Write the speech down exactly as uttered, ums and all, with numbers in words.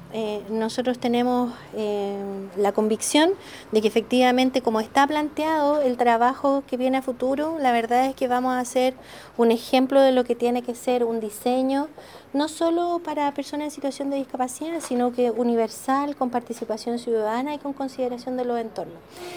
eh, nosotros tenemos eh, la convicción de que efectivamente, como está planteado el trabajo que viene a futuro, la verdad es que vamos a hacer un ejemplo de lo que tiene que ser un diseño, no solo para personas en situación de discapacidad, sino que universal, con participación ciudadana y con consideración de los entornos.